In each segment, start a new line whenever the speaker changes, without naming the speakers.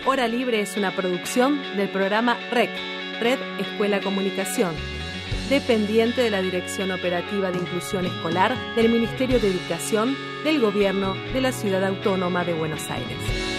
Hora Libre es una producción del programa REC, Red Escuela Comunicación, dependiente de la Dirección Operativa de Inclusión Escolar del Ministerio de Educación del Gobierno de la Ciudad Autónoma de Buenos Aires.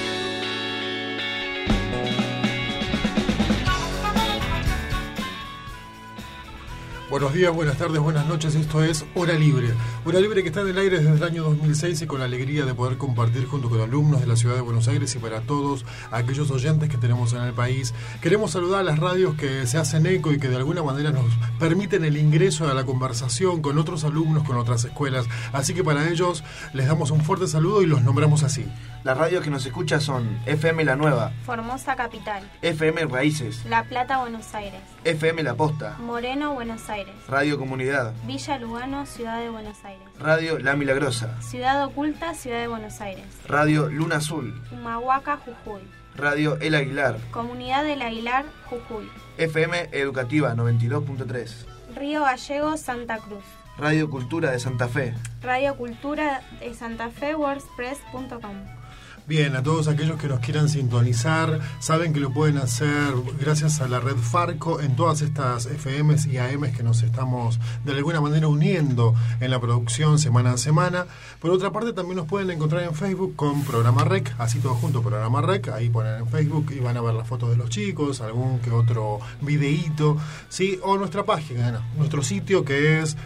Buenos días, buenas tardes, buenas noches, esto es Hora Libre. Hora Libre que está en el aire desde el año 2006 y con la alegría de poder compartir junto con alumnos de la Ciudad de Buenos Aires y para todos aquellos oyentes que tenemos en el país. Queremos saludar a las radios que se hacen eco y que de alguna manera nos permiten el ingreso a la conversación con otros alumnos, con otras escuelas. Así que para ellos les damos un fuerte saludo y los nombramos así.
Las radios que nos escuchan son FM La Nueva,
Formosa Capital,
FM Raíces,
La Plata, Buenos Aires,
FM La Posta,
Moreno, Buenos Aires,
Radio Comunidad,
Villa Lugano, Ciudad de Buenos Aires,
Radio La Milagrosa,
Ciudad Oculta, Ciudad de Buenos Aires,
Radio Luna Azul,
Humahuaca, Jujuy,
Radio El Aguilar,
Comunidad del Aguilar, Jujuy,
FM Educativa 92.3,
Río Gallegos, Santa Cruz,
Radio Cultura de Santa Fe,
Radio Cultura de Santa Fe, WordPress.com.
Bien, a todos aquellos que nos quieran sintonizar, saben que lo pueden hacer gracias a la red Farco en todas estas FMs y AMs que nos estamos de alguna manera uniendo en la producción semana a semana. Por otra parte, también nos pueden encontrar en Facebook con Programa Rec, así todo junto, Programa Rec, ahí ponen en Facebook y van a ver las fotos de los chicos, algún que otro videíto, ¿sí? O nuestra página, nuestro sitio que es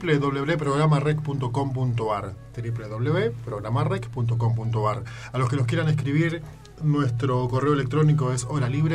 www.programarec.com.ar www.programarec.com.ar. A los que nos quieran escribir, nuestro correo electrónico es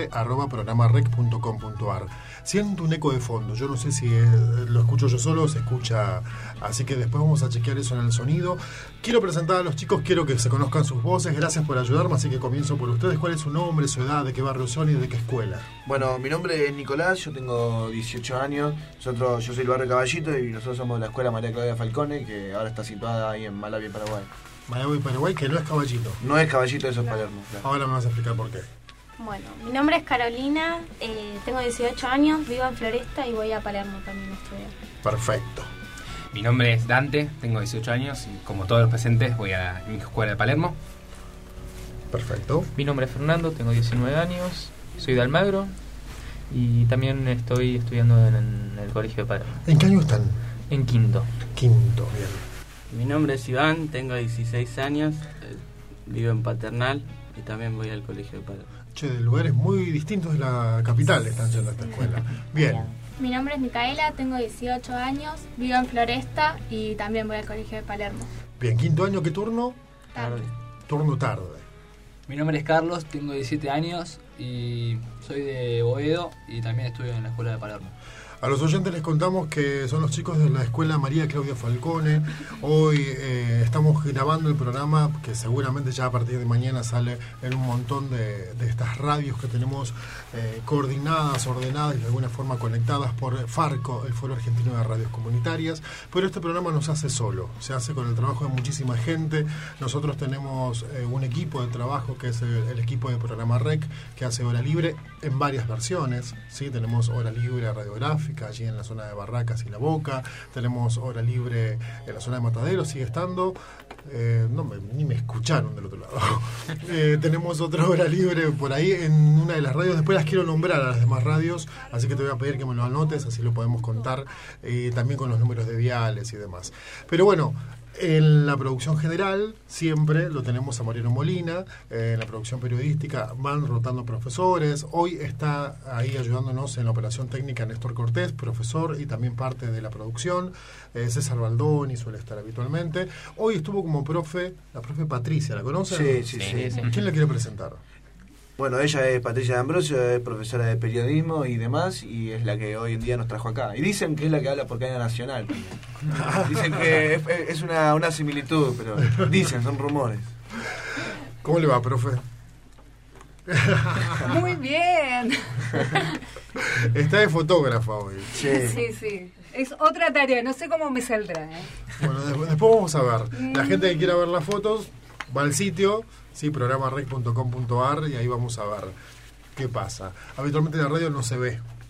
horalibre@programarec.com.ar. Siento un eco de fondo, yo no sé si lo escucho yo solo o se escucha, así que después vamos a chequear eso en el sonido. Quiero presentar a los chicos, quiero que se conozcan sus voces, gracias por ayudarme, así que comienzo por ustedes. ¿Cuál es su nombre, su edad, de qué barrio son y de qué escuela?
Bueno, mi nombre es Nicolás, yo tengo 18 años, yo soy del barrio Caballito y nosotros somos de la escuela María Claudia Falcone, que ahora está situada ahí en Malawi, Paraguay.
Malawi, Paraguay, que no es Caballito.
No es Caballito, eso es Palermo. Claro.
Ahora me vas a explicar por qué.
Bueno, mi nombre es Carolina, tengo 18 años, vivo en Floresta y voy a Palermo también a estudiar.
Perfecto.
Mi nombre es Dante, tengo 18 años y como todos los presentes voy a mi escuela de Palermo.
Perfecto.
Mi nombre es Fernando, tengo 19 años, soy de Almagro y también estoy estudiando en el colegio de Palermo.
¿En qué año están?
En quinto.
Quinto, bien.
Mi nombre es Iván, tengo 16 años, vivo en Paternal y también voy al colegio de Palermo.
Che, de lugares muy distintos de la capital están yendo a esta escuela. Bien.
Mi nombre es Micaela, tengo 18 años, vivo en Floresta y también voy al colegio de Palermo.
Bien, quinto año, ¿qué turno?
Tarde.
Turno tarde.
Mi nombre es Carlos, tengo 17 años y soy de Boedo y también estudio en la escuela de Palermo.
A los oyentes les contamos que son los chicos de la escuela María Claudia Falcone. Hoy estamos grabando el programa que seguramente ya a partir de mañana sale en un montón de estas radios que tenemos coordinadas, ordenadas y de alguna forma conectadas por Farco, el Foro Argentino de Radios Comunitarias. Pero este programa no se hace solo, se hace con el trabajo de muchísima gente. Nosotros tenemos un equipo de trabajo que es el equipo de Programa REC, que hace Hora Libre en varias versiones, ¿sí? Tenemos Hora Libre radiográfica allí en la zona de Barracas y La Boca, tenemos Hora Libre en la zona de Mataderos, sigue estando, ni me escucharon del otro lado. Tenemos otra Hora Libre por ahí en una de las radios, después las quiero nombrar a las demás radios, así que te voy a pedir que me lo anotes, así lo podemos contar, también con los números de diales y demás. Pero bueno, en la producción general siempre lo tenemos a Mariano Molina, en la producción periodística van rotando profesores. Hoy está ahí ayudándonos en la operación técnica Néstor Cortés, profesor y también parte de la producción. César Baldoni suele estar habitualmente. Hoy estuvo como profe, la profe Patricia, ¿la conocen?
Sí.
¿Quién la quiere presentar?
Bueno, ella es Patricia de Ambrosio, es profesora de periodismo y demás, y es la que hoy en día nos trajo acá. Y dicen que es la que habla por cadena nacional. Dicen que es una similitud, pero dicen, son rumores.
¿Cómo le va, profe?
Muy bien.
Está de fotógrafa hoy.
Sí. Es otra tarea, no sé cómo me saldrá.
Bueno, después vamos a ver. La gente que quiera ver las fotos va al sitio, sí, programarec.com.ar, y ahí vamos a ver qué pasa. Habitualmente la radio no se ve.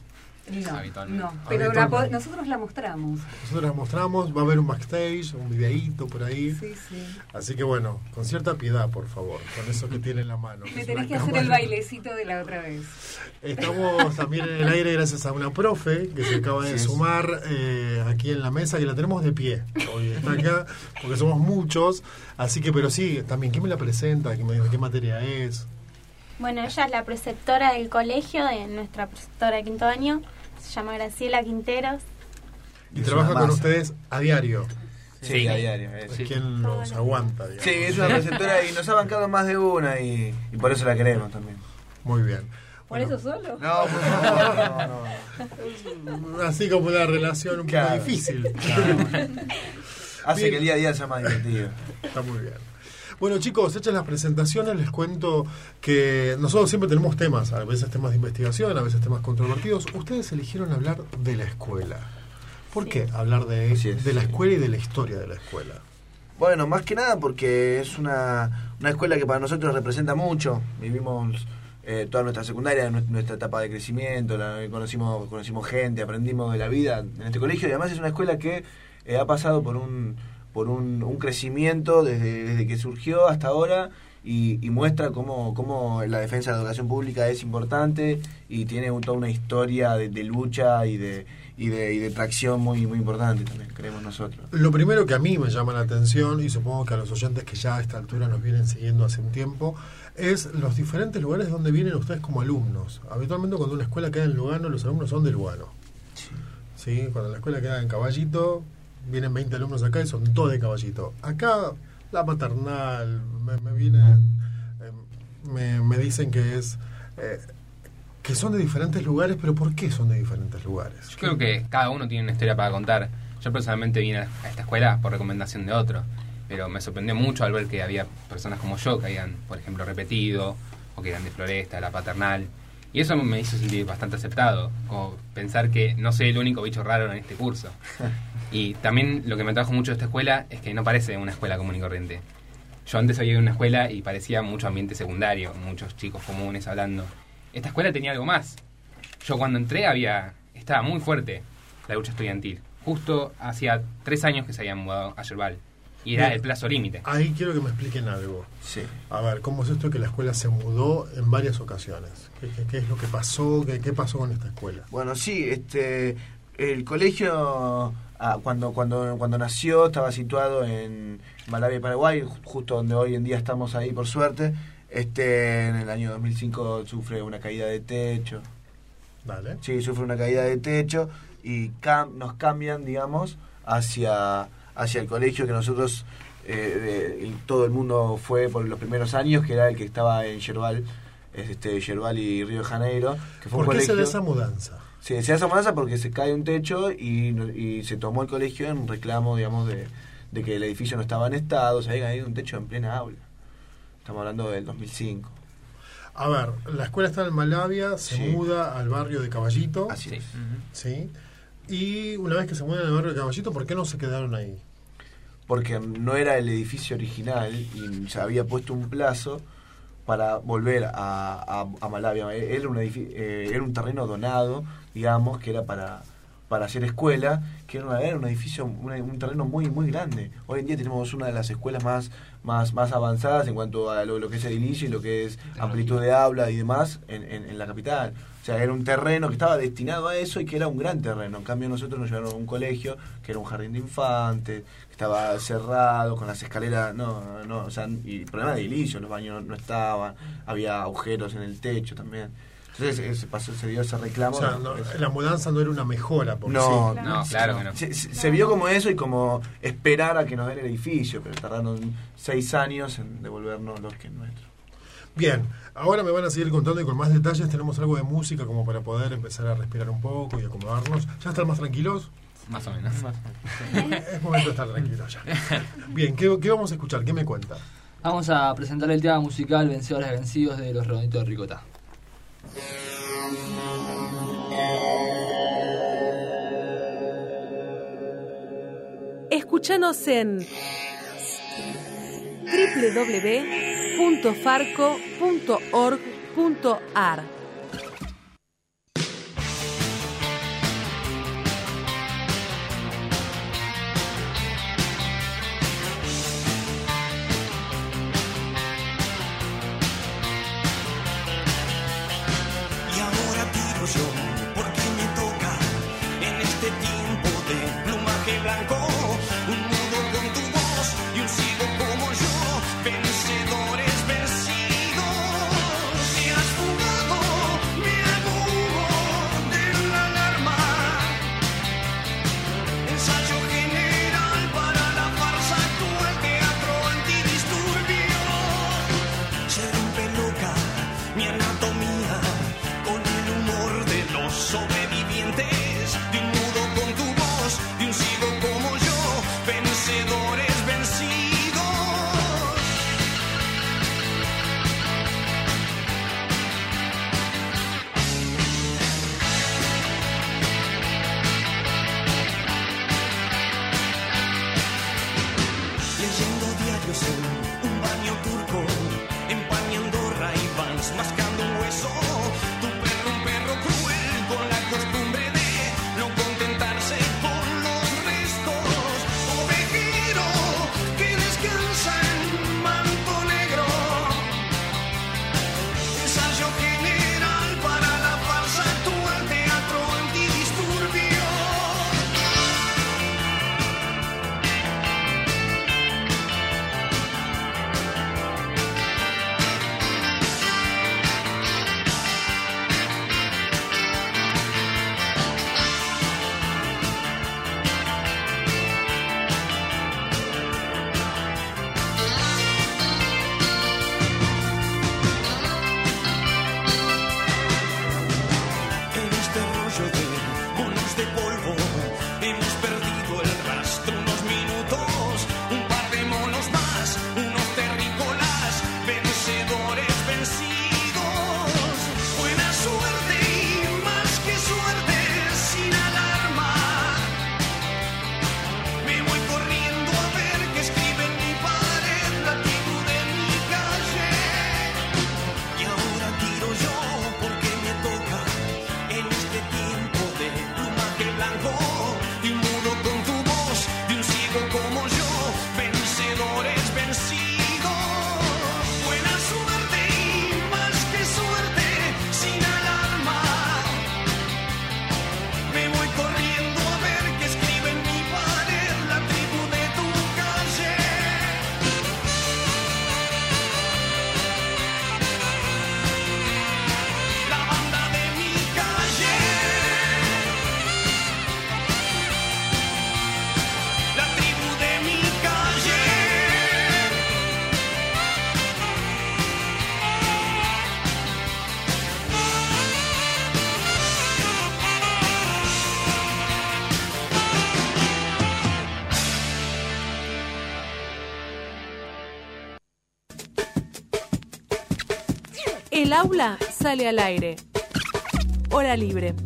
habitualmente.
No, pero nosotros la mostramos.
Nosotros la mostramos, va a haber un backstage, un videíto por ahí.
Sí, sí.
Así que bueno, con cierta piedad, por favor, con eso que tiene en la mano.
Me tenés que hacer el bailecito de la otra vez.
Estamos también en el aire gracias a una profe que se acaba de sumar aquí en la mesa, que la tenemos de pie. Hoy está acá, porque somos muchos. Así que, pero sí, también, ¿quién me la presenta? ¿Qué materia es?
Bueno, ella es la preceptora del colegio, de nuestra preceptora de quinto año. Se llama Graciela Quinteros.
Y trabaja con ustedes a diario.
Sí, a diario.
Es quien los aguanta, digamos.
Sí, es una preceptora y nos ha bancado más de una y por eso la queremos también.
Muy bien.
¿Por eso solo?
No, por favor, no.
Así como una relación un poco difícil.
Hace
Bien.
que el día a día sea más divertido.
Está muy bien. Bueno, chicos, hechas las presentaciones, les cuento que nosotros siempre tenemos temas, a veces temas de investigación, a veces temas controvertidos. Ustedes eligieron hablar de la escuela. ¿Por qué hablar de la escuela y de la historia de la escuela?
Bueno, más que nada porque es una escuela que para nosotros representa mucho. Vivimos toda nuestra secundaria, nuestra etapa de crecimiento, conocimos gente, aprendimos de la vida en este colegio y además es una escuela que ha pasado por un crecimiento desde que surgió hasta ahora y muestra cómo la defensa de la educación pública es importante y tiene toda una historia de lucha y de tracción muy muy importante también, creemos nosotros.
Lo primero que a mí me llama la atención, y supongo que a los oyentes que ya a esta altura nos vienen siguiendo hace un tiempo, es los diferentes lugares donde vienen ustedes como alumnos. Habitualmente cuando una escuela queda en Lugano, los alumnos son de Lugano. Sí, cuando la escuela queda en Caballito, vienen 20 alumnos acá y son todos de Caballito. Acá la maternal me dicen que es que son de diferentes lugares, pero ¿por qué son de diferentes lugares?
Yo creo que cada uno tiene una historia para contar. Yo personalmente vine a esta escuela por recomendación de otro, pero me sorprendió mucho al ver que había personas como yo que habían, por ejemplo, repetido o que eran de Floresta, de la Paternal. Y eso me hizo sentir bastante aceptado, como pensar que no soy el único bicho raro en este curso. Y también lo que me atrajo mucho de esta escuela es que no parece una escuela común y corriente. Yo antes había ido a una escuela y parecía mucho ambiente secundario, muchos chicos comunes hablando. Esta escuela tenía algo más. Yo cuando entré estaba muy fuerte la lucha estudiantil. Justo hacía 3 años que se habían mudado a Yerbal. Y era el plazo límite.
Ahí quiero que me expliquen algo.
Sí.
A ver, ¿cómo es esto que la escuela se mudó en varias ocasiones? ¿Qué es lo que pasó? ¿Qué pasó con esta escuela?
Bueno, sí, el colegio cuando nació estaba situado en Malavia, Paraguay, justo donde hoy en día estamos ahí, por suerte. En el año 2005 sufre una caída de techo.
Vale.
Sí, sufre una caída de techo y nos cambian, digamos, hacia el colegio que nosotros, todo el mundo fue por los primeros años, que era el que estaba en Yerbal, Yerbal y Río de Janeiro. Que fue
¿Por qué se da esa mudanza?
Sí, se da esa mudanza porque se cae un techo y se tomó el colegio en reclamo, digamos, de que el edificio no estaba en estado, se había caído un techo en plena aula. Estamos hablando del 2005.
A ver, la escuela está en Malavia, se muda al barrio de Caballito.
Así es.
Sí. Y una vez que se mudan al barrio de Caballito, ¿por qué no se quedaron ahí?
Porque no era el edificio original y se había puesto un plazo para volver a Malavia. Era un terreno donado, digamos, que era para hacer escuela, que era un edificio, un terreno muy muy grande. Hoy en día tenemos una de las escuelas más avanzadas en cuanto a lo que es edilicio y lo que es amplitud de aula y demás en la capital. O sea, era un terreno que estaba destinado a eso y que era un gran terreno. En cambio nosotros nos llevaron a un colegio que era un jardín de infantes, que estaba cerrado, con las escaleras, o sea, y problema de edilicio, los baños no estaban, había agujeros en el techo también. Entonces se dio ese reclamo.
O sea, la mudanza no era una mejora.
No, claro que no.
Se vio como eso y como esperar a que nos den el edificio, pero tardaron 6 años en devolvernos los que es nuestro.
Bien, ahora me van a seguir contando y con más detalles. Tenemos algo de música como para poder empezar a respirar un poco y acomodarnos. ¿Ya están más tranquilos?
Más o menos.
Es momento de estar tranquilos ya. Bien, ¿qué vamos a escuchar? ¿Qué me cuenta?
Vamos a presentar el tema musical Vencedores Vencidos de Los Redonditos de Ricota.
Escúchanos en www.farco.org.ar.
ilusión, porque me toca en este tiempo de plumaje blanco, un mudo con tu voz y un ciego como yo, vencedores vencidos. Me has jugado, me hago humo de la alarma, ensayo general para la farsa actual, teatro antidisturbio. Se rompe loca mi anatomía con el humor de los sobrevivientes, de un mudo con tu voz, de un ciego como yo, vencedores vencidos. Leyendo diarios en un baño turco, empañando Ray-Bans, mascando un hueso. Tu perro, un perro cruel, con la costumbre de no contentarse con los restos. Ovejero que descansa en manto negro, ensayo general para la farsa actual, teatro antidisturbio. En este rollo de bonos de polvo hemos perdido el rastro unos minutos, un par de monos más, unos terrícolas, vencedores vencidos. Buena suerte y más que suerte, sin alarma. Me voy corriendo a ver qué escribe en mi pared la tribu de mi calle. Y ahora tiro yo porque me toca en este tiempo de plumaje blanco, y un mudo con tu voz, de un ciego como yo, vencedores vencidos. Buena suerte y más que suerte, sin alarma. Me voy corriendo a ver qué escribe en mi pared la tribu de tu calle. La banda de mi calle, la tribu de mi calle.
El aula sale al aire. Hora libre.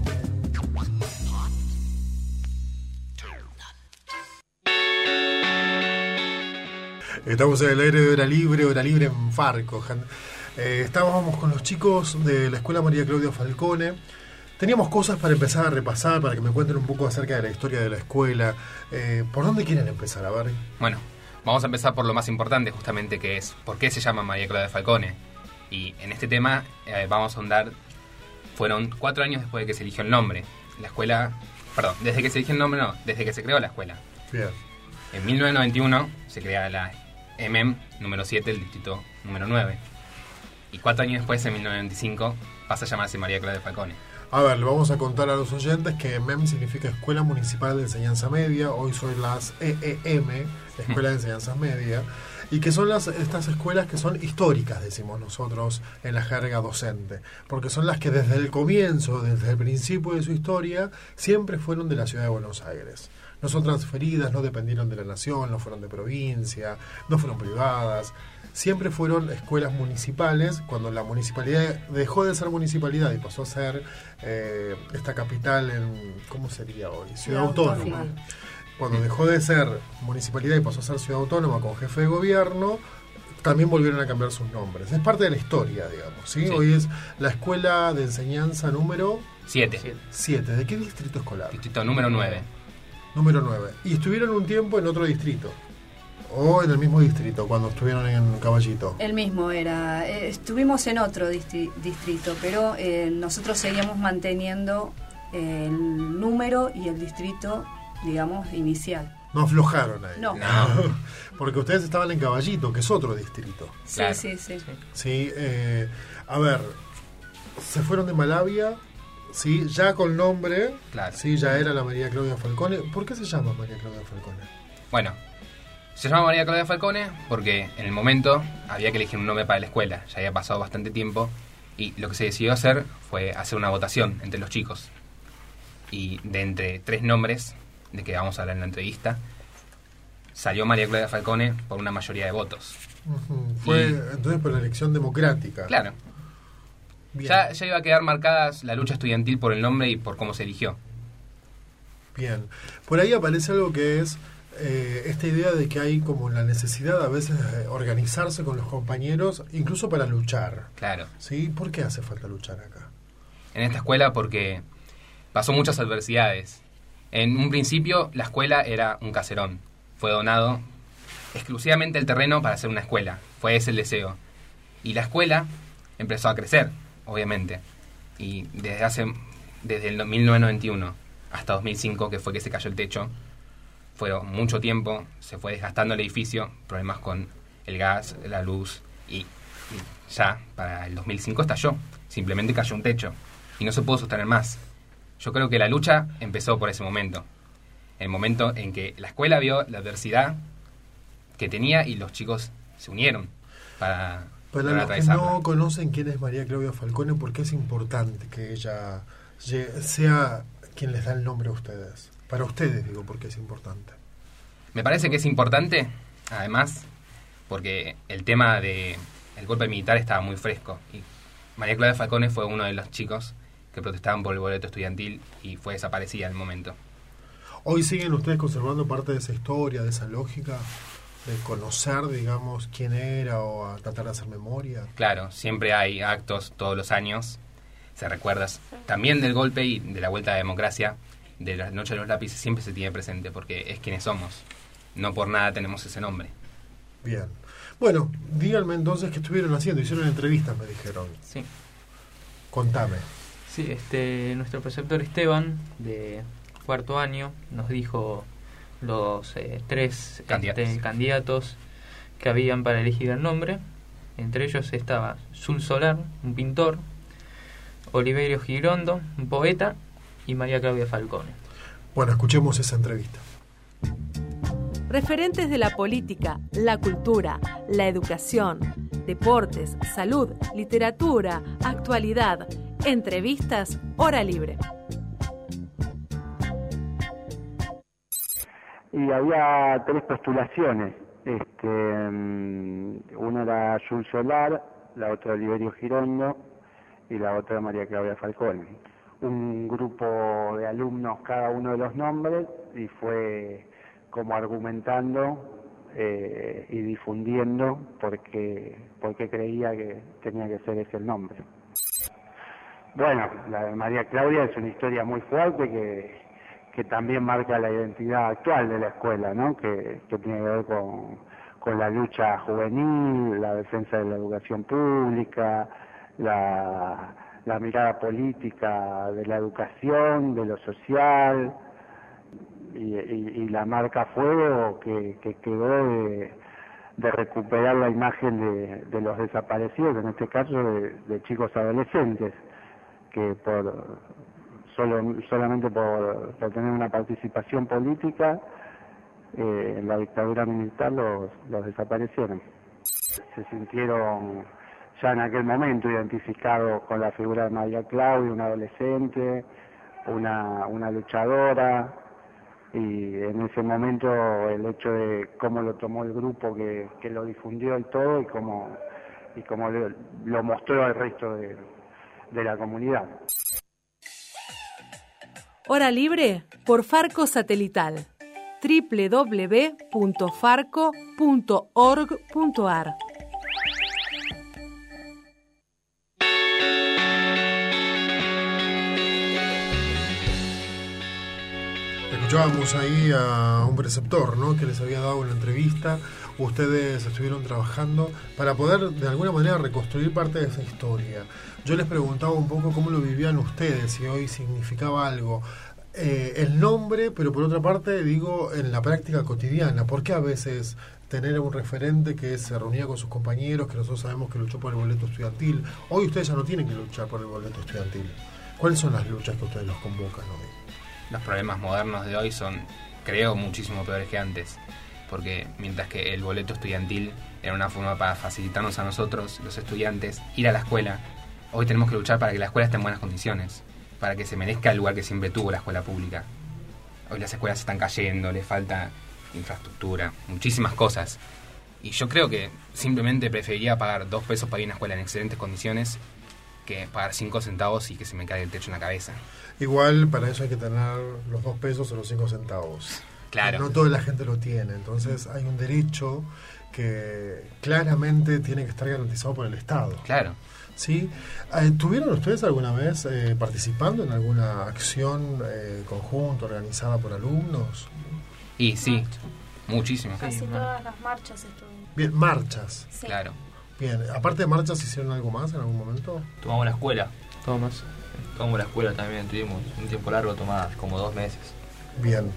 Estamos en el aire de Hora Libre en Farco. Estábamos con los chicos de la Escuela María Claudia Falcone. Teníamos cosas para empezar a repasar, para que me cuenten un poco acerca de la historia de la escuela. ¿Por dónde quieren empezar? A ver.
Bueno, vamos a empezar por lo más importante, justamente, que es por qué se llama María Claudia Falcone. Y en este tema vamos a ahondar. Fueron 4 años después de que se eligió el nombre. La escuela, perdón, desde que se eligió el nombre no, desde que se creó la escuela.
Bien.
En 1991 se crea la EMEM número 7, el distrito número 9. Y 4 años después, en 1995, pasa a llamarse María Claudia Falcone.
A ver, le vamos a contar a los oyentes que MEM significa Escuela Municipal de Enseñanza Media. Hoy son las EEM, Escuela de Enseñanza Media. Y que son estas escuelas que son históricas, decimos nosotros en la jerga docente, porque son las que desde el comienzo, desde el principio de su historia, siempre fueron de la ciudad de Buenos Aires. No son transferidas, no dependieron de la nación, no fueron de provincia, no fueron privadas. Siempre fueron escuelas municipales. Cuando la municipalidad dejó de ser municipalidad y pasó a ser esta capital en, ¿cómo sería hoy? Ciudad Autónoma. Sí. Cuando dejó de ser municipalidad y pasó a ser ciudad autónoma con jefe de gobierno, también volvieron a cambiar sus nombres. Es parte de la historia, digamos. ¿Sí? Sí. Hoy es la Escuela de Enseñanza número
7.
¿De qué distrito escolar?
Distrito número 9.
Número 9. Y estuvieron un tiempo en otro distrito. ¿O en el mismo distrito cuando estuvieron en Caballito?
El mismo era. Estuvimos en otro distrito, pero nosotros seguíamos manteniendo el número y el distrito, digamos, inicial.
No aflojaron ahí.
No.
Porque ustedes estaban en Caballito, que es otro distrito.
Sí,
Claro.
sí.
Sí, a ver, se fueron de Malavia, sí, ya con nombre,
Claro.
sí, ya era la María Claudia Falcone. ¿Por qué se llama María Claudia Falcone?
Bueno, se llama María Claudia Falcone porque en el momento había que elegir un nombre para la escuela. Ya había pasado bastante tiempo y lo que se decidió hacer fue hacer una votación entre los chicos. Y de entre 3 nombres, de que vamos a hablar en la entrevista, salió María Claudia Falcone por una mayoría de votos.
Fue entonces por la elección democrática.
Claro.
Bien.
Ya iba a quedar marcada la lucha estudiantil por el nombre y por cómo se eligió.
Bien. Por ahí aparece algo que es esta idea de que hay como la necesidad a veces de organizarse con los compañeros, incluso para luchar.
Claro.
¿Sí? ¿Por qué hace falta luchar acá?
En esta escuela porque pasó muchas adversidades. En un principio la escuela era un caserón. Fue donado exclusivamente el terreno para hacer una escuela. Fue ese el deseo. Y la escuela empezó a crecer, obviamente. Y desde el 1991 hasta 2005, que fue que se cayó el techo, fue mucho tiempo, se fue desgastando el edificio, problemas con el gas, la luz, y ya para el 2005 estalló. Simplemente cayó un techo y no se pudo sostener más. Yo creo que la lucha empezó por ese momento. El momento en que la escuela vio la adversidad que tenía y los chicos se unieron para
Para los que
atravesarla.
no conocen quién es María Claudia Falcone, ¿por qué es importante que ella sea quien les da el nombre a ustedes? Para ustedes, digo, ¿por qué es importante?
Me parece que es importante, además, porque el tema del golpe militar estaba muy fresco. Y María Claudia Falcone fue uno de los chicos que protestaban por el boleto estudiantil y fue desaparecida en el momento.
¿Hoy siguen ustedes conservando parte de esa historia, de esa lógica, de conocer, digamos, quién era o a tratar de hacer memoria?
Claro, siempre hay actos todos los años, se recuerda también del golpe y de la vuelta a la democracia, de la noche de los lápices, siempre se tiene presente porque es quienes somos. No por nada tenemos ese nombre.
Bien. Bueno, díganme entonces qué estuvieron haciendo. Hicieron entrevistas, me dijeron.
Sí.
Contame.
Sí, nuestro preceptor Esteban, de 4º año, nos dijo los 3 candidatos que habían para elegir el nombre. Entre ellos estaba Sul Solar, un pintor, Oliverio Girondo, un poeta, y María Claudia Falcone.
Bueno, escuchemos esa entrevista.
Referentes de la política, la cultura, la educación, deportes, salud, literatura, actualidad, entrevistas, hora libre.
Y había 3 postulaciones. Una era Jules Solar, la otra Oliverio Girondo y la otra María Claudia Falcone. Un grupo de alumnos, cada uno de los nombres, y fue como argumentando y difundiendo porque creía que tenía que ser ese el nombre. Bueno, la de María Claudia es una historia muy fuerte que también marca la identidad actual de la escuela, ¿no? Que tiene que ver con la lucha juvenil, la defensa de la educación pública, la mirada política de la educación, de lo social, y la marca fuego que quedó de recuperar la imagen de los desaparecidos, en este caso de chicos adolescentes, que solamente por tener una participación política en la dictadura militar los desaparecieron. Se sintieron ya en aquel momento identificados con la figura de María Claudia, una adolescente, una luchadora, y en ese momento el hecho de cómo lo tomó el grupo que lo difundió y todo, y cómo lo mostró al resto de la comunidad.
Hora libre por Farco Satelital. www.farco.org.ar.
Escuchábamos ahí a un preceptor, ¿no?, que les había dado una entrevista. ustedes estuvieron trabajando para poder de alguna manera reconstruir parte de esa historia. Yo les preguntaba un poco cómo lo vivían ustedes, si hoy significaba algo el nombre, pero por otra parte digo en la práctica cotidiana, porque a veces tener un referente que se reunía con sus compañeros, que nosotros sabemos que luchó por el boleto estudiantil, hoy ustedes ya no tienen que luchar por el boleto estudiantil. ¿Cuáles son las luchas que ustedes los convocan hoy?
Los problemas modernos de hoy son, creo, muchísimo peores que antes, porque mientras que el boleto estudiantil era una forma para facilitarnos a nosotros, los estudiantes, ir a la escuela, hoy tenemos que luchar para que la escuela esté en buenas condiciones, para que se merezca el lugar que siempre tuvo la escuela pública. Hoy las escuelas se están cayendo, les falta infraestructura, muchísimas cosas. Y yo creo que simplemente preferiría pagar 2 pesos para ir a una escuela en excelentes condiciones que pagar 5 centavos y que se me caiga el techo en la cabeza.
Igual para eso hay que tener los 2 pesos o los 5 centavos.
Claro.
No toda la gente lo tiene, entonces hay un derecho que claramente tiene que estar garantizado por el Estado.
Claro.
¿Sí? ¿Tuvieron ustedes alguna vez participando en alguna acción conjunta organizada por alumnos?
Y sí, muchísimo.
Casi todas las marchas estuvimos.
Bien, marchas.
Sí.
Claro.
Bien, aparte de marchas, ¿hicieron algo más en algún momento?
Tomamos la escuela.
Tomamos
la escuela también, tuvimos un tiempo largo, tomás como 2 meses.
Bien.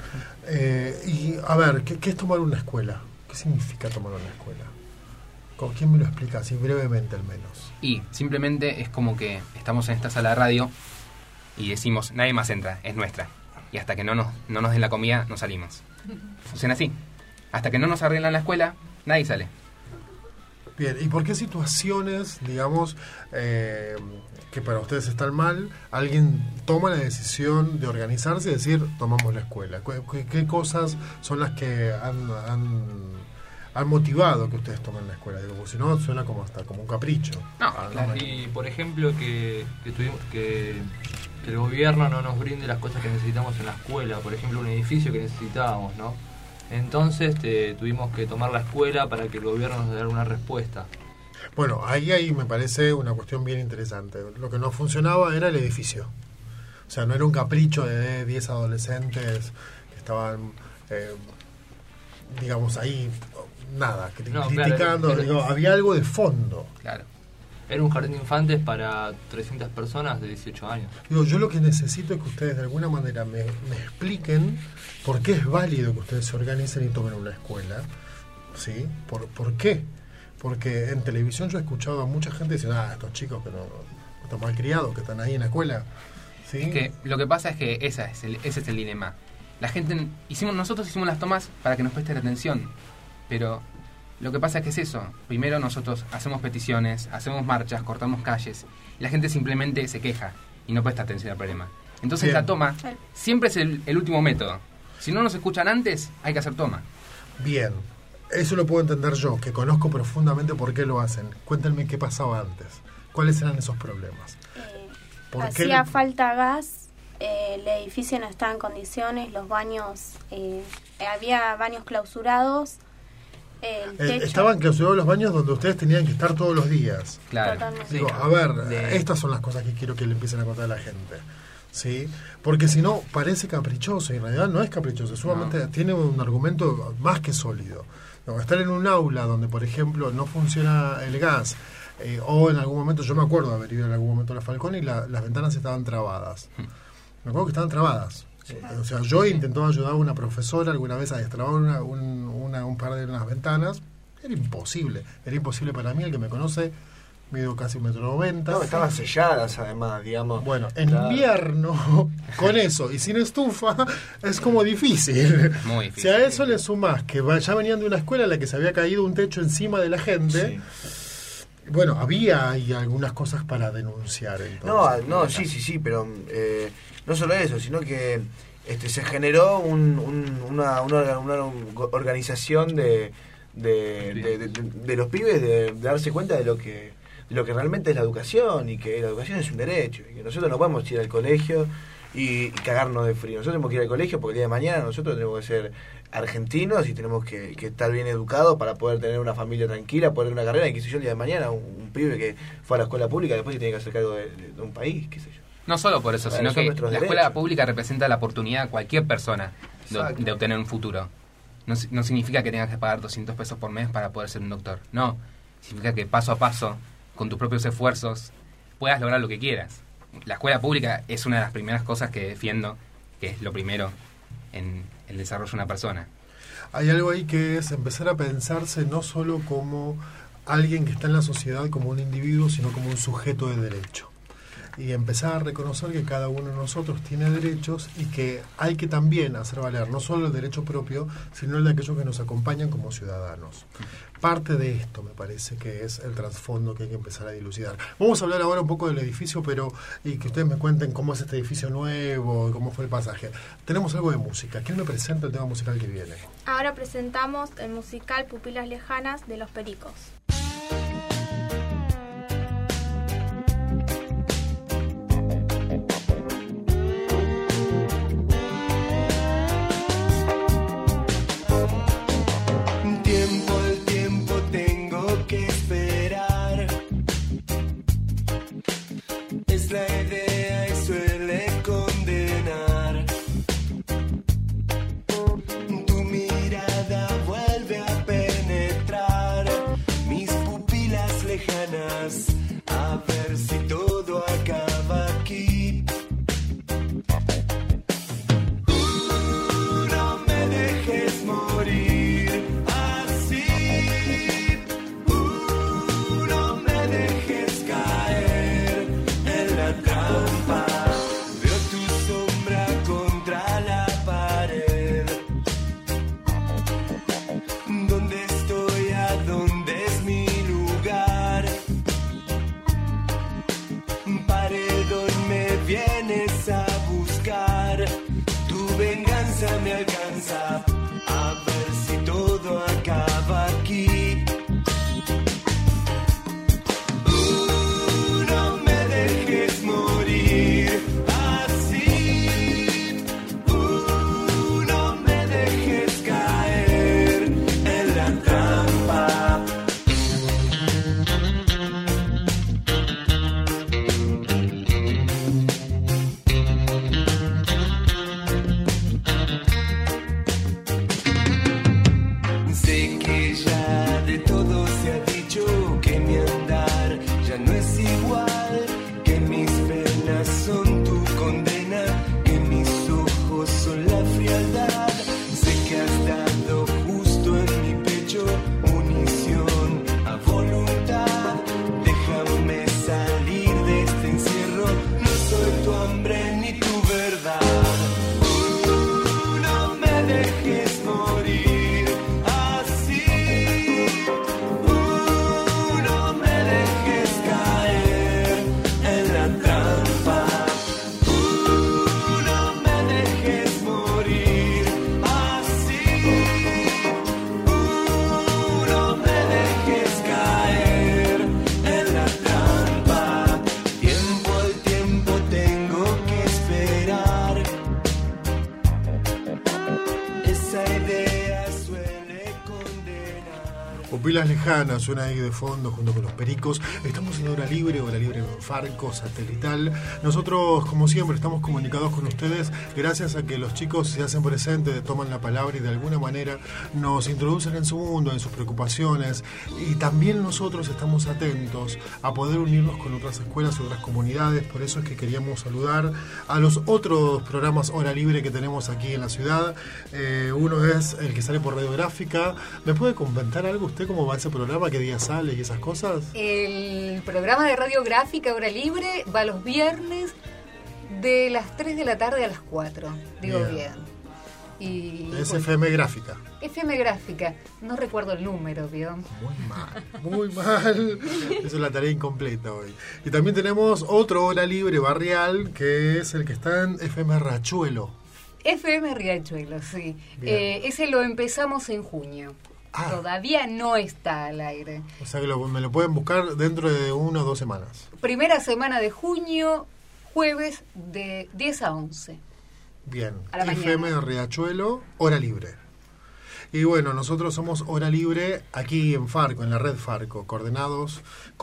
Y a ver, ¿qué es tomar una escuela? ¿Qué significa tomar una escuela? ¿Con quién me lo explica? Así brevemente al menos.
Y simplemente es como que estamos en esta sala de radio y decimos, nadie más entra, es nuestra. Y hasta que no nos den la comida, no salimos. Funciona así. Hasta que no nos arreglan la escuela, nadie sale.
Bien, ¿y por qué situaciones, digamos, que para ustedes están mal, alguien toma la decisión de organizarse y decir, tomamos la escuela? ¿Qué cosas son las que han motivado que ustedes tomen la escuela? Digo, porque si no, suena como hasta como un capricho.
Y por ejemplo, que tuvimos que el gobierno no nos brinde las cosas que necesitamos en la escuela, por ejemplo, un edificio que necesitábamos, ¿no? Entonces tuvimos que tomar la escuela para que el gobierno nos diera una respuesta.
Bueno, ahí me parece una cuestión bien interesante. Lo que no funcionaba era el edificio. O sea, no era un capricho de 10 adolescentes que estaban, digamos, ahí, nada, criticando.
Claro,
digo, había algo de fondo.
Claro. Era un jardín de infantes para 300 personas de 18 años.
Digo, yo lo que necesito es que ustedes de alguna manera me expliquen por qué es válido que ustedes se organicen y tomen una escuela. ¿Sí? ¿Por qué? Porque en televisión yo he escuchado a mucha gente decir, estos chicos que no están mal criados, que están ahí en la escuela. ¿Sí?
Es que lo que pasa es que ese es el dilema. La gente, nosotros hicimos las tomas para que nos presten atención, pero lo que pasa es que es eso. Primero nosotros hacemos peticiones, hacemos marchas, cortamos calles, y la gente simplemente se queja y no presta atención al problema. Entonces
Bien.
la toma siempre es el último método. Si no nos escuchan antes, hay que hacer toma.
Bien, eso lo puedo entender yo, que conozco profundamente por qué lo hacen. Cuéntenme qué pasaba antes. ¿Cuáles eran esos problemas?
Hacía falta gas, el edificio no estaba en condiciones, los baños, había baños clausurados, el techo.
Estaban clausurados los baños donde ustedes tenían que estar todos los días.
Claro.
Totalmente.
Digo, a ver, estas son las cosas que quiero que le empiecen a contar a la gente. ¿Sí? Porque si no, parece caprichoso y en realidad no es caprichoso, sumamente tiene un argumento más que sólido. No, estar en un aula donde, por ejemplo, no funciona el gas, o en algún momento, yo me acuerdo de haber ido en algún momento a la Falcón y las ventanas estaban trabadas. Me acuerdo que estaban trabadas. O sea, yo intenté ayudar a una profesora alguna vez a destrabar un par de unas ventanas. Era imposible para mí, el que me conoce. Mido casi 1,90 m.
No, estaban selladas además, digamos.
Bueno, en invierno, con eso y sin estufa, es como difícil.
Muy difícil.
Si a eso le sumás que ya venían de una escuela en la que se había caído un techo encima de la gente, bueno, había ahí algunas cosas para denunciar. Entonces.
Sí, pero no solo eso, sino que se generó una organización de los pibes de darse cuenta de lo que realmente es la educación, y que la educación es un derecho, y que nosotros no podemos ir al colegio y cagarnos de frío. Nosotros tenemos que ir al colegio porque el día de mañana nosotros tenemos que ser argentinos y tenemos que estar bien educados para poder tener una familia tranquila, poder tener una carrera, y qué sé yo, el día de mañana un pibe que fue a la escuela pública después se tiene que hacer cargo de un país, qué sé yo.
No solo por eso, sino que la escuela pública representa la oportunidad a cualquier persona de obtener un futuro. no significa que tengas que pagar 200 pesos por mes para poder ser un doctor. No, significa que paso a paso, con tus propios esfuerzos, puedas lograr lo que quieras. La escuela pública es una de las primeras cosas que defiendo, que es lo primero en el desarrollo de una persona.
Hay algo ahí que es empezar a pensarse no solo como alguien que está en la sociedad, como un individuo, sino como un sujeto de derecho. Y empezar a reconocer que cada uno de nosotros tiene derechos y que hay que también hacer valer no solo el derecho propio, sino el de aquellos que nos acompañan como ciudadanos. Parte de esto me parece que es el trasfondo que hay que empezar a dilucidar. Vamos a hablar ahora un poco del edificio, y que ustedes me cuenten cómo es este edificio nuevo, cómo fue el pasaje. Tenemos algo de música. ¿Quién me presenta el tema musical que viene?
Ahora presentamos el musical Pupilas Lejanas de Los Pericos.
La idea y suele condenar. Tu mirada vuelve a penetrar mis pupilas lejanas, a ver si todo acaba aquí. No me dejes morir así. No me dejes caer en la trampa. Veo tu sombra contra la pared. ¿Dónde estoy? ¿A dónde es mi lugar? Paredón, me vienes a buscar. Tu venganza me alcanza. A ver si todo acaba aquí. No me dejes morir así. No me dejes caer en la trampa. Sé que ya de todo se ha dicho, que mi andar ya no es igual, que mis penas son tu condena, que mis ojos son la frialdad. Sé que has dado justo en mi pecho munición a voluntad. Déjame salir de este encierro, no soy tu hambre ni tu verdad. No me dejes morir así. No me dejes caer en la trampa. No me dejes morir así. No me dejes caer en la trampa. Tiempo al tiempo tengo que esperar. Esa idea suele condenar.
Pupilas Lejanas suena ahí de fondo junto con Los Pericos. Estamos en Hora Libre en Farco Satelital. Nosotros, como siempre, estamos comunicados con ustedes gracias a que los chicos se hacen presentes, toman la palabra y de alguna manera nos introducen en su mundo, en sus preocupaciones, y también nosotros estamos atentos a poder unirnos con otras escuelas, otras comunidades. Por eso es que queríamos saludar a los otros programas Hora Libre que tenemos aquí en la ciudad. Uno es el que sale por Radiográfica. ¿Me puede comentar algo usted cómo va ese programa, qué día sale y esas cosas?
El programa de Radiográfica Hora Libre va los viernes de las 3 de la tarde a las 4. Digo bien. Y
es FM Gráfica.
FM Gráfica. No recuerdo el número, ¿vio?
Muy mal. Esa es la tarea incompleta hoy. Y también tenemos otro Hora Libre barrial, que es el que está en FM Riachuelo.
FM Riachuelo, sí. Ese lo empezamos en junio. Todavía no está al aire.
O sea que me lo pueden buscar dentro de 1 o 2 semanas.
Primera semana de junio, jueves de 10 a 11.
Bien.
A la
FM
mañana.
Riachuelo, Hora Libre. Y bueno, nosotros somos Hora Libre aquí en Farco, en la red Farco, coordinados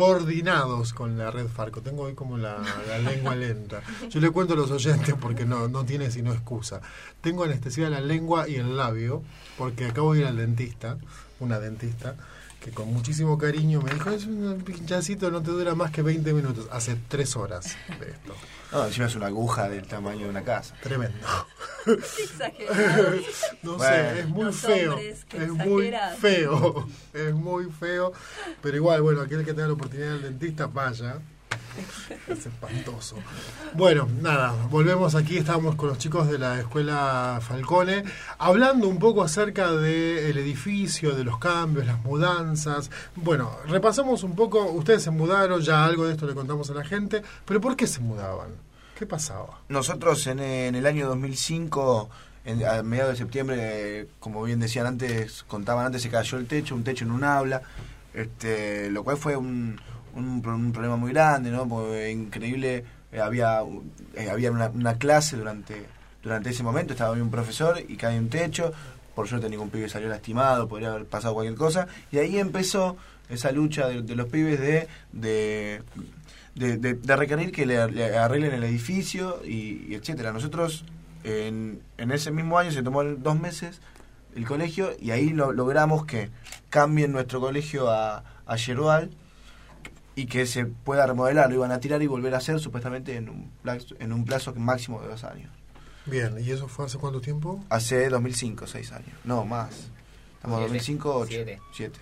con la red Farco. Tengo hoy como la lengua lenta. Yo le cuento a los oyentes porque no tiene sino excusa. Tengo anestesia de la lengua y el labio porque acabo de ir al dentista, una dentista, que con muchísimo cariño me dijo, es un pinchacito, no te dura más que 20 minutos. Hace 3 horas de esto.
No, encima es una aguja del tamaño de una casa.
Tremendo.
Exagerado.
No
Bueno.
sé, es muy
Los
feo.
hombres, qué
Es muy
exagerados.
feo. Es muy feo. Pero igual, bueno, aquel que tenga la oportunidad del dentista, vaya. Es espantoso. Bueno, nada, volvemos aquí. Estábamos con los chicos de la escuela Falcone hablando un poco acerca del edificio, de los cambios, las mudanzas. Bueno, repasamos un poco. Ustedes se mudaron, ya algo de esto le contamos a la gente, pero ¿por qué se mudaban? ¿Qué pasaba?
Nosotros en el año 2005, a mediados de septiembre, como bien decían antes, contaban antes, se cayó un techo en un aula, lo cual fue un problema muy grande, ¿no? Porque increíble, había una clase durante ese momento, estaba un profesor y cae un techo, por suerte ningún pibe salió lastimado, podría haber pasado cualquier cosa, y ahí empezó esa lucha de los pibes de requerir que le arreglen el edificio y etcétera. Nosotros en ese mismo año se tomó 2 meses el colegio y ahí logramos que cambien nuestro colegio a Yerual y que se pueda remodelar. Lo iban a tirar y volver a hacer supuestamente en un plazo máximo de 2 años.
Bien, ¿y eso fue hace cuánto tiempo?
Hace 2005, 6 años. No, más. Estamos en 2005, 8. 7.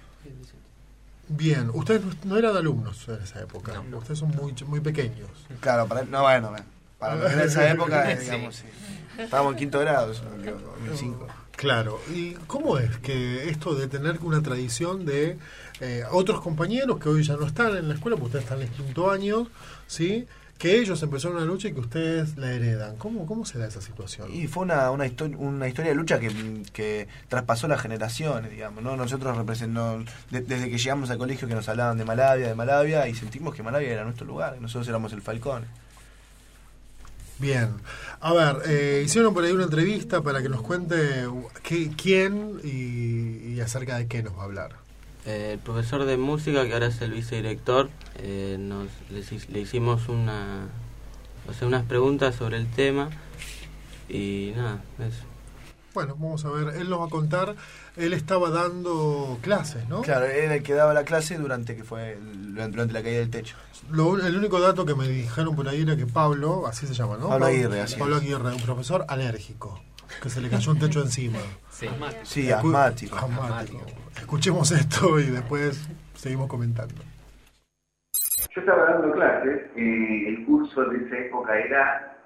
Bien, ustedes no eran alumnos en esa época, no. Ustedes son muy pequeños.
Claro, para lo que era esa época, digamos, sí. Estábamos en 5º grado, 2005.
Claro, ¿y cómo es que esto de tener una tradición de otros compañeros que hoy ya no están en la escuela, porque ustedes están en el 5º año, ¿sí? Que ellos empezaron una lucha y que ustedes la heredan. ¿Cómo se da esa situación?
Y fue una historia de lucha que traspasó las generaciones, digamos, ¿no? Nosotros representamos, desde que llegamos al colegio que nos hablaban de Malavia, y sentimos que Malavia era nuestro lugar, nosotros éramos el Falcone.
Bien. A ver, hicieron por ahí una entrevista para que nos cuente quién y acerca de qué nos va a hablar.
El profesor de música, que ahora es el vicedirector, le hicimos unas preguntas sobre el tema y nada, eso.
Bueno, vamos a ver, él nos va a contar, él estaba dando clases, ¿no?
Claro, era el que daba la clase durante la caída del techo.
El único dato que me dijeron por ahí era que Pablo, así se llama, ¿no?
Pablo Aguirre, así
Pablo
es.
Aguirre, un profesor alérgico, que se le cayó un techo encima.
Sí, asmático.
Escuchemos esto y después seguimos comentando.
Yo estaba dando clases, el curso de esa época era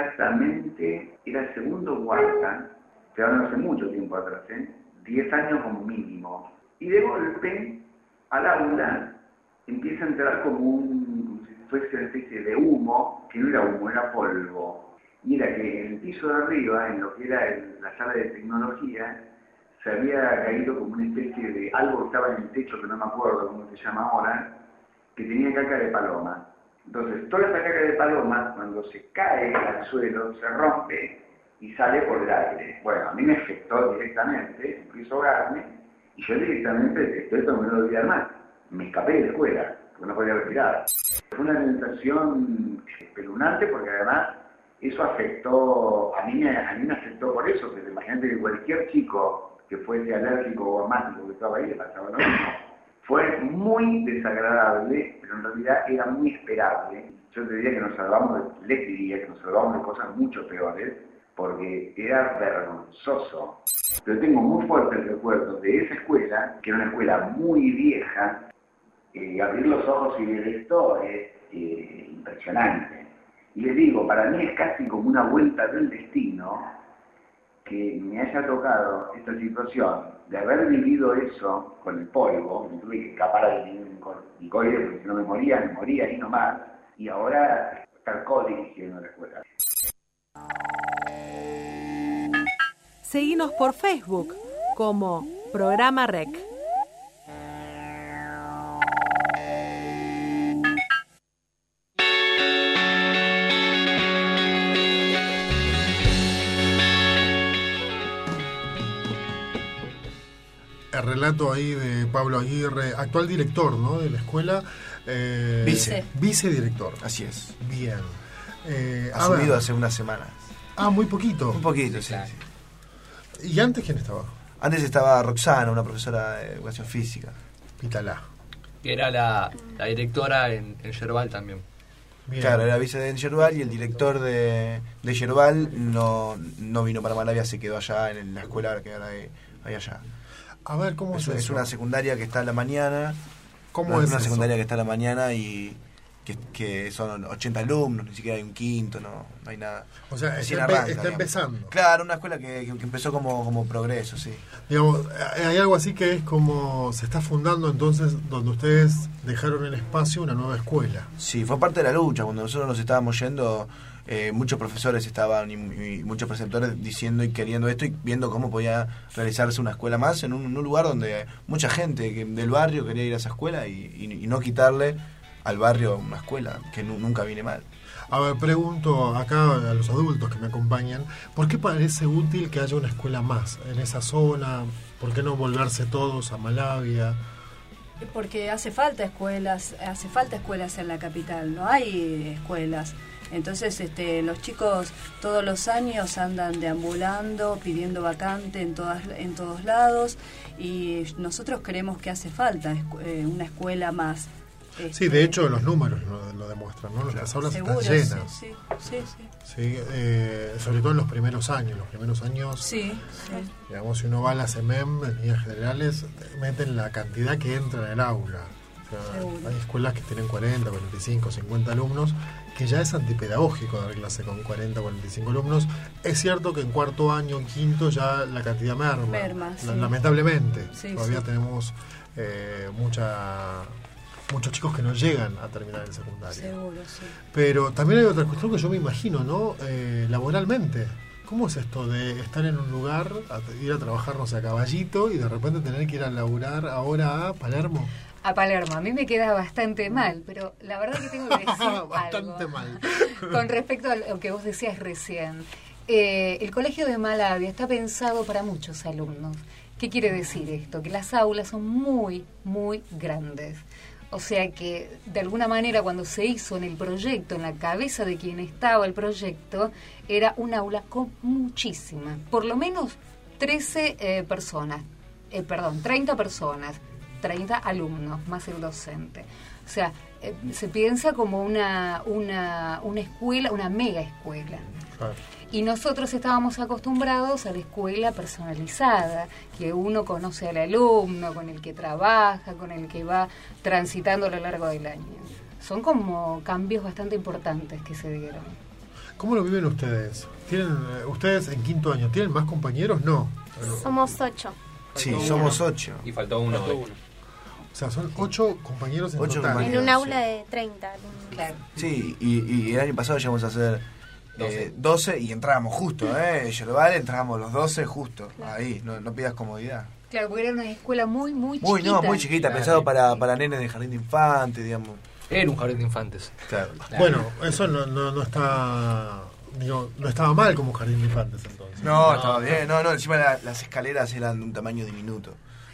segundo cuarta, te hablan hace mucho tiempo atrás, 10 años como mínimo. Y de golpe, al aula, empieza a entrar como si fuese una especie de humo, que no era humo, era polvo. Y era que en el piso de arriba, en lo que era la sala de tecnología, se había caído como una especie de algo que estaba en el techo, que no me acuerdo cómo se llama ahora, que tenía caca de paloma. Entonces, toda esa caca de paloma, cuando se cae al suelo, se rompe y sale por el aire. Bueno, a mí me afectó directamente, empiezo a ahogarme, y yo directamente, esto no me lo olvidar más, me escapé de la escuela, porque no podía respirar. Fue una sensación espeluznante, porque además eso afectó, a mí me afectó por eso, que imagínate que cualquier chico que fuese alérgico o asmático que estaba ahí le pasaba lo mismo. Fue muy desagradable, pero en realidad era muy esperable. Yo te diría que nos salvamos de cosas mucho peores, porque era vergonzoso. Pero tengo muy fuertes recuerdos de esa escuela, que era una escuela muy vieja. Abrir los ojos y ver esto es impresionante. Y les digo, para mí es casi como una vuelta del destino que me haya tocado esta situación de haber vivido eso con el polvo. Me tuve que escapar del corticoide porque si no me moría ahí nomás. Y ahora estar co-dirigiendo la escuela.
Seguinos por Facebook como Programa Rec.
relato ahí de Pablo Aguirre, actual director, ¿no?, de la escuela. Vicedirector.
Así es.
Bien.
Asumido hace unas semanas.
Muy poquito.
Un poquito, sí.
¿Y antes quién estaba?
Antes estaba Roxana, una profesora de educación física.
Pítalá.
Que era la directora en Yerbal también.
Bien. Claro, era vice de Yerbal y el director de Yerbal no vino para Malavia, se quedó allá en la escuela que ahora hay allá.
A ver, ¿cómo es eso?
Es una secundaria que está a la mañana.
¿Cómo es
una
eso?
Secundaria que está a la mañana y que son 80 alumnos, ni siquiera hay un quinto, no hay nada.
O sea, está empezando.
Claro, una escuela que empezó como progreso, sí.
Digamos, hay algo así que es como se está fundando entonces donde ustedes dejaron el espacio, una nueva escuela.
Sí, fue parte de la lucha. Cuando nosotros nos estábamos yendo, muchos profesores estaban y muchos preceptores diciendo y queriendo esto y viendo cómo podía realizarse una escuela más en un lugar donde mucha gente del barrio quería ir a esa escuela y no quitarle al barrio una escuela, que nunca viene mal.
A ver, pregunto acá a los adultos que me acompañan, ¿por qué parece útil que haya una escuela más en esa zona? ¿Por qué no volverse todos a Malavia?
Porque hace falta escuelas en la capital, no hay escuelas. Entonces los chicos todos los años andan deambulando, pidiendo vacante en todos lados, y nosotros creemos que hace falta una escuela más.
Sí, de hecho los números lo demuestran, ¿no? Las aulas están llenas. Sí, sobre todo en los primeros años.
Sí.
Digamos, si uno va a la CEMEM, en líneas generales, meten la cantidad que entra en el aula. O sea, hay escuelas que tienen 40, 45, 50 alumnos, que ya es antipedagógico dar clase con 40, 45 alumnos. Es cierto que en cuarto año, quinto, ya la cantidad merma. Lamentablemente. Todavía tenemos muchos chicos que no llegan a terminar el secundario.
Seguro, sí.
Pero también hay otra cuestión que yo me imagino, ¿no? Laboralmente. ¿Cómo es esto de estar en un lugar, ir a trabajar, no sé, a Caballito, y de repente tener que ir a laburar ahora a Palermo?
A Palermo. A mí me queda bastante mal, pero la verdad que tengo que decir
bastante
algo
mal.
Con respecto a lo que vos decías recién. El colegio de Malavia está pensado para muchos alumnos. ¿Qué quiere decir esto? Que las aulas son muy, muy grandes. O sea que, de alguna manera, cuando se hizo en el proyecto, en la cabeza de quien estaba el proyecto, era un aula con muchísimas, por lo menos 30 personas, 30 alumnos, más el docente. O sea, se piensa como una escuela, una mega escuela.
Claro.
Y nosotros estábamos acostumbrados a la escuela personalizada, que uno conoce al alumno, con el que trabaja, con el que va transitando a lo largo del año. Son como cambios bastante importantes que se dieron.
¿Cómo lo viven ustedes? ¿Ustedes en quinto año tienen más compañeros? No.
Somos 8.
Sí, somos 8.
Y faltó uno.
O sea, son 8 compañeros en total.
En un aula de 30.
Claro.
Sí, y el año pasado llegamos a hacer 12 y entrábamos justo, Yerbal entrábamos los 12 justo, claro. Ahí, no pidas comodidad.
Claro, porque era una escuela muy chiquita.
Muy chiquita, claro, pensado para nenes de jardín de infantes, digamos.
Era un jardín de infantes.
Claro.
Bueno, eso no está... Digo, no estaba mal como jardín de infantes entonces.
No, estaba bien. No, encima las escaleras eran de un tamaño diminuto.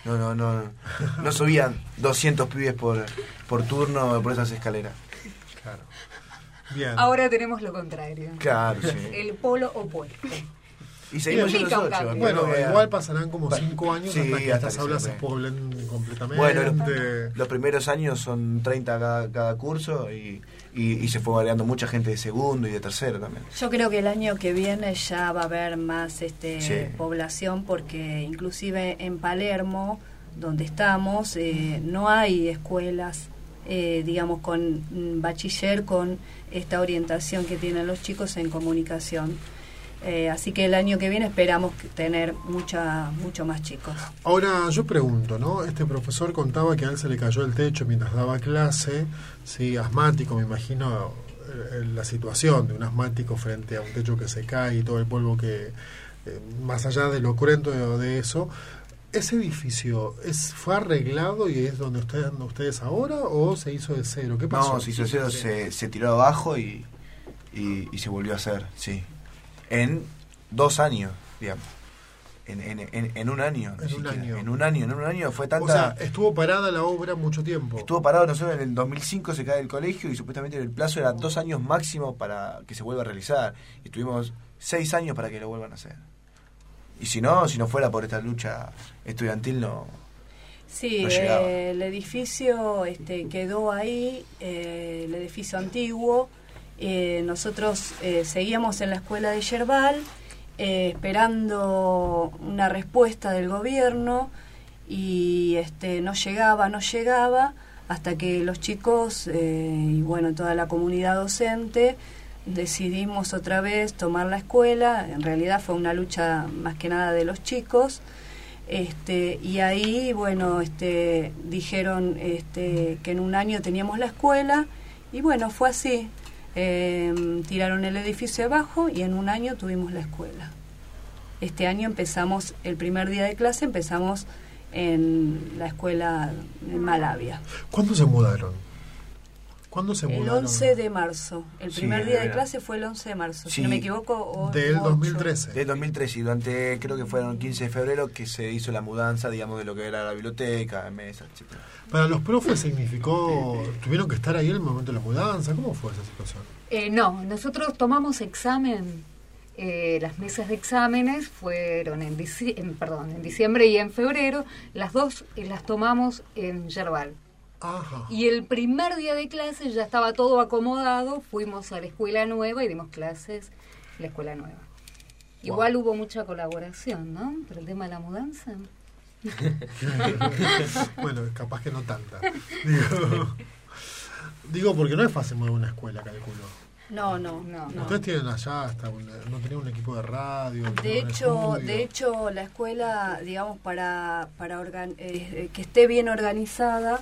No subían 200 pibes por turno por esas escaleras.
Claro. Bien.
Ahora tenemos lo contrario.
Claro, sí.
El polo opuesto.
Y seguimos yendo los 8.
Bueno, igual pasarán como 5 años hasta que estas aulas se poblen completamente.
Bueno, los primeros años son 30 cada curso y se fue variando mucha gente de segundo y de tercero también.
Yo creo que el año que viene ya va a haber más población, porque inclusive en Palermo, donde estamos, no hay escuelas, digamos, con bachiller, con esta orientación que tienen los chicos en comunicación. Así que el año que viene esperamos tener mucho más chicos.
Ahora yo pregunto, ¿no? Este profesor contaba que a él se le cayó el techo mientras daba clase, sí, asmático, me imagino la situación de un asmático frente a un techo que se cae y todo el polvo que, más allá de lo cruento de eso. ¿Ese edificio fue arreglado y es donde ustedes ahora, o se hizo de cero? ¿Qué pasó?
No, se hizo de cero, se tiró abajo y se volvió a hacer, sí. En 2 años, digamos. en un año.
En un año
fue tanta...
O sea, estuvo parada la obra mucho tiempo.
Estuvo parado, nosotros en el 2005 se cae el colegio y supuestamente el plazo era 2 años máximo para que se vuelva a realizar. Y tuvimos 6 años para que lo vuelvan a hacer. Y si no fuera por esta lucha estudiantil no...
Sí, el edificio quedó ahí, el edificio antiguo. Nosotros seguíamos en la escuela de Yerbal esperando una respuesta del gobierno y no llegaba hasta que los chicos y bueno, toda la comunidad docente decidimos otra vez tomar la escuela. En realidad fue una lucha más que nada de los chicos. Y ahí, bueno, dijeron que en un año teníamos la escuela y bueno, fue así. Tiraron el edificio abajo y en un año tuvimos la escuela. Este año empezamos, el primer día de clase empezamos en la escuela en Malavia.
¿Cuándo se mudaron?
El 11 de marzo. El primer día de clase fue el 11 de marzo, si no me equivoco.
Del 2013.
Del 2013, y durante, creo que fueron 15 de febrero que se hizo la mudanza, digamos, de lo que era la biblioteca, mesas, etc.
Para los profes significó, ¿tuvieron que estar ahí en el momento de la mudanza? ¿Cómo fue esa situación?
No, nosotros tomamos examen. Las mesas de exámenes fueron en diciembre y en febrero. Las dos las tomamos en Yerbal.
Ajá.
Y el primer día de clases ya estaba todo acomodado, fuimos a la escuela nueva y dimos clases en la escuela nueva. Wow. Igual hubo mucha colaboración, ¿no? Pero el tema de la mudanza.
Bueno, capaz que no tanta. Digo, porque no es fácil mover una escuela, calculo.
No.
Ustedes tienen allá hasta no tenían un equipo de radio.
De hecho, la escuela, digamos, para que esté bien organizada,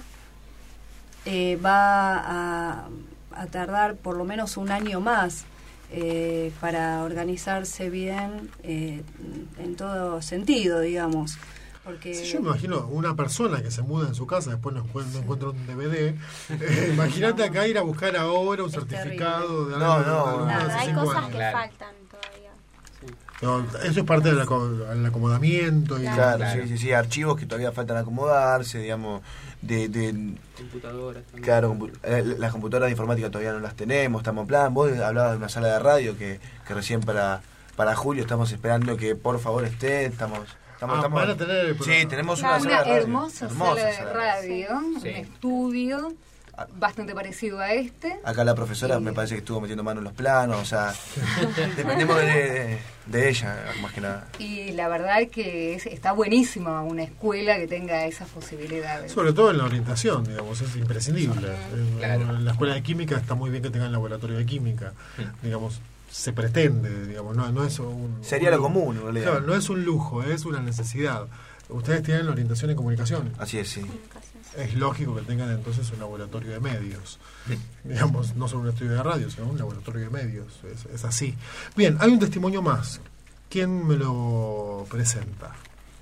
va a tardar por lo menos un año más para organizarse bien en todo sentido, digamos. Porque
yo me imagino una persona que se muda en su casa, después no encuentra un DVD. Imagínate acá ir a buscar ahora un certificado de algo.
Hay cosas que faltan todavía.
No, eso es parte del acomodamiento.
Claro, sí, archivos que todavía faltan acomodarse, digamos, de
computadoras también.
Claro, las computadoras de informática todavía no las tenemos, estamos en plan. Vos hablabas de una sala de radio que recién para julio estamos esperando que por favor esté,
van a tener
sí, tenemos una sala de radio.
Hermosa sala de radio, un estudio bastante parecido a este.
Acá la profesora me parece que estuvo metiendo mano en los planos, o sea, dependemos de ella, más que nada.
Y la verdad es que está buenísima una escuela que tenga esas posibilidades.
Sobre todo en la orientación, digamos, es imprescindible.
Claro.
En la escuela de química está muy bien que tengan laboratorio de química, digamos. Se pretende, digamos, no es
sería lo común, en realidad.
Claro, no es un lujo, es una necesidad. Ustedes tienen la orientación en comunicación.
Así es, sí.
Es lógico que tengan entonces un laboratorio de medios. Digamos, no solo un estudio de radio, sino un laboratorio de medios. Es así. Bien, hay un testimonio más. ¿Quién me lo presenta?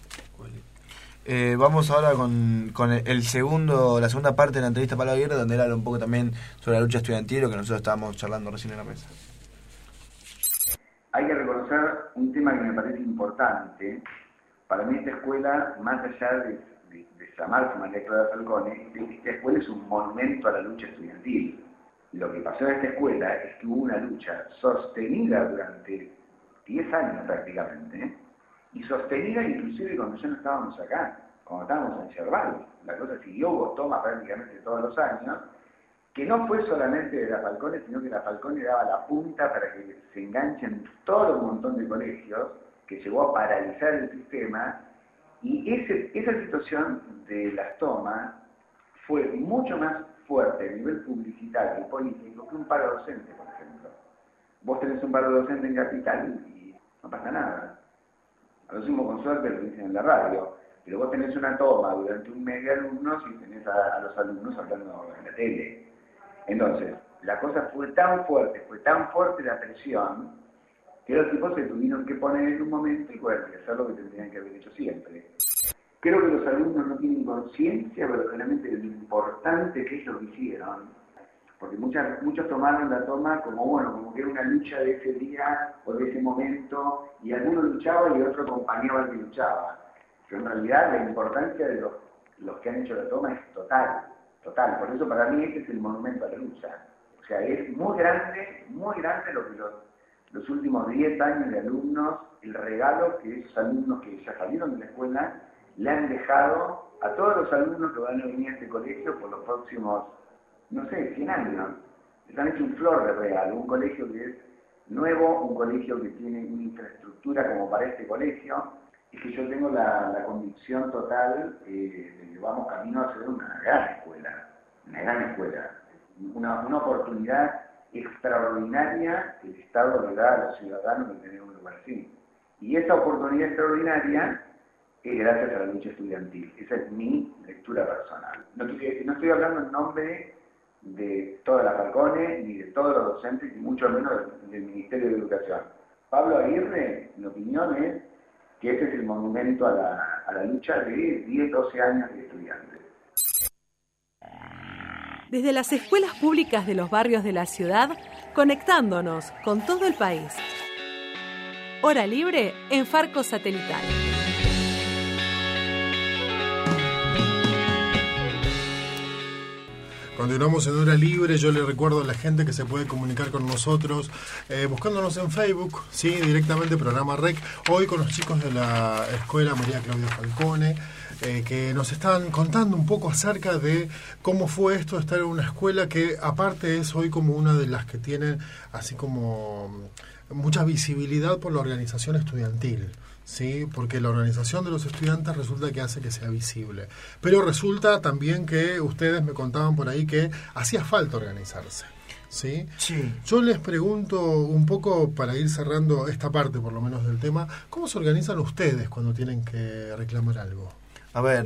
Vamos ahora con la segunda parte de la entrevista para la guerra, donde él habla un poco también sobre la lucha estudiantil, lo que nosotros estábamos charlando recién en la mesa.
Hay que reconocer un tema que me parece importante. Para mí esta escuela, más allá de llamarse María Claudia Falcone, esta escuela es un monumento a la lucha estudiantil. Lo que pasó en esta escuela es que hubo una lucha sostenida durante 10 años prácticamente, y sostenida inclusive cuando ya no estábamos acá, cuando estábamos en Yerbal. La cosa siguió, hubo toma prácticamente todos los años, que no fue solamente de la Falcone, sino que la Falcone daba la punta para que se enganchen todo un montón de colegios, que llegó a paralizar el sistema, y esa situación de las tomas fue mucho más fuerte a nivel publicitario y político que un paro docente, por ejemplo. Vos tenés un paro docente en Capital y no pasa nada. A lo sumo con suerte lo dicen en la radio, pero vos tenés una toma durante un mes de alumnos y tenés a los alumnos hablando en la tele. Entonces, la cosa fue tan fuerte la presión, que los tipos se tuvieron que poner en un momento y bueno, hacer lo que tendrían que haber hecho siempre. Creo que los alumnos no tienen conciencia verdaderamente de lo importante que es lo que hicieron, porque muchos tomaron la toma como, bueno, como que era una lucha de ese día o de ese momento, y alguno luchaba y otro acompañaba al que luchaba. Pero en realidad la importancia de los que han hecho la toma es total. Por eso para mí este es el monumento a la lucha. O sea, es muy grande lo que los últimos 10 años de alumnos, el regalo que esos alumnos que ya salieron de la escuela le han dejado a todos los alumnos que van a venir a este colegio por los próximos, no sé, 100 años. Les han hecho un flor de regalo, un colegio que es nuevo, un colegio que tiene una infraestructura como para este colegio, y que yo tengo la convicción total de que vamos camino a ser una gran escuela, una oportunidad extraordinaria que el Estado le da a los ciudadanos de tener un lugar así. Y esa oportunidad extraordinaria es gracias a la lucha estudiantil. Esa es mi lectura personal. No estoy hablando en nombre de toda la Falcone, ni de todos los docentes, ni mucho menos del Ministerio de Educación. Pablo Aguirre, mi opinión es que este es el monumento a la lucha de 10, 12 años de estudiantes.
Desde las escuelas públicas de los barrios de la ciudad, conectándonos con todo el país. Hora libre en Farco Satelital.
Continuamos en Hora Libre. Yo le recuerdo a la gente que se puede comunicar con nosotros buscándonos en Facebook, sí, directamente programa REC. Hoy con los chicos de la Escuela María Claudia Falcone, que nos están contando un poco acerca de cómo fue esto de estar en una escuela que aparte es hoy como una de las que tienen así como mucha visibilidad por la organización estudiantil. Sí, porque la organización de los estudiantes resulta que hace que sea visible. Pero resulta también que ustedes me contaban por ahí que hacía falta organizarse. ¿Sí?
Sí.
Yo les pregunto un poco, para ir cerrando esta parte por lo menos del tema, ¿cómo se organizan ustedes cuando tienen que reclamar algo?
A ver,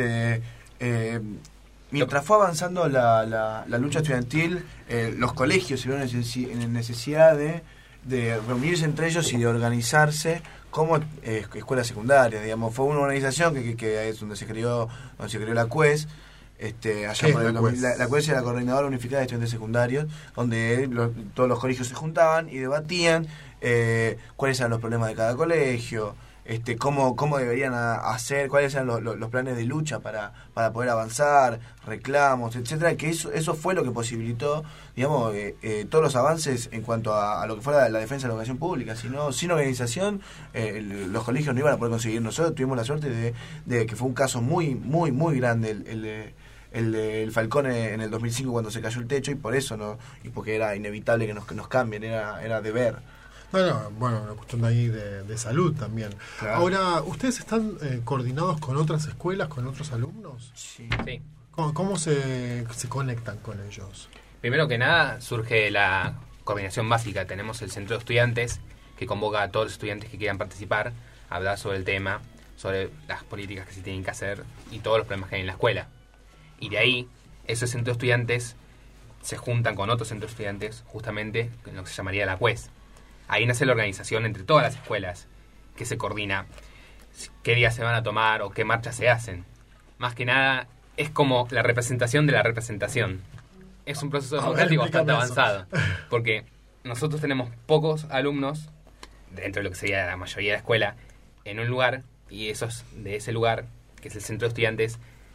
mientras fue avanzando la lucha estudiantil, los colegios se vieron en necesidad de reunirse entre ellos y de organizarse como escuelas secundarias, digamos. Fue una organización que es donde se creó la CUES, allá por la CUES era la Coordinadora Unificada de Estudiantes Secundarios, donde todos los colegios se juntaban y debatían cuáles eran los problemas de cada colegio, cómo deberían hacer, cuáles eran los planes de lucha para poder avanzar, reclamos, etcétera, que eso fue lo que posibilitó, digamos, todos los avances en cuanto a lo que fuera la defensa de la educación pública. Sin organización, los colegios no iban a poder conseguir. Nosotros tuvimos la suerte de que fue un caso muy, muy, muy grande el Falcone en el 2005 cuando se cayó el techo, y por eso y porque era inevitable que nos cambien, era deber.
Bueno, una cuestión de ahí de salud también. Claro. Ahora, ¿ustedes están coordinados con otras escuelas, con otros alumnos?
Sí.
¿Cómo se conectan con ellos?
Primero que nada, surge la coordinación básica. Tenemos el centro de estudiantes que convoca a todos los estudiantes que quieran participar a hablar sobre el tema, sobre las políticas que se tienen que hacer y todos los problemas que hay en la escuela. Y de ahí, esos centros de estudiantes se juntan con otros centros de estudiantes, justamente en lo que se llamaría la CUES. Ahí nace la organización entre todas las escuelas, que se coordina qué días se van a tomar o qué marchas se hacen. Más que nada, es como la representación de la representación. Es un proceso democrático bastante avanzado, porque nosotros tenemos pocos alumnos, dentro de lo que sería la mayoría de la escuela, en un lugar, y esos de ese lugar, que es el centro de estudiantes,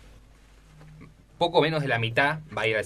poco menos de la mitad va a ir